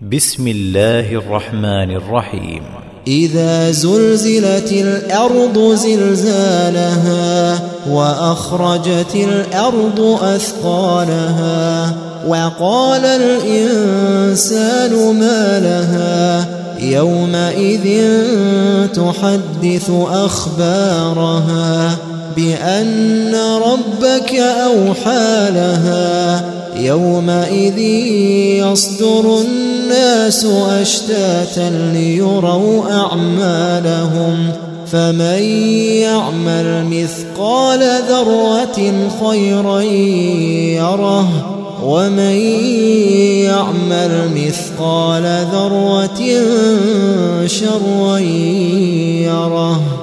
بسم الله الرحمن الرحيم. إذا زلزلت الأرض زلزالها وأخرجت الأرض أثقالها وقال الإنسان ما لها يومئذ تحدث أخبارها بأن ربك أوحى لها يومئذ يصدر الناس أشتاتا ليروا أعمالهم فمن يعمل مثقال ذرة خيرا يره ومن يعمل مثقال ذرة شرا يره.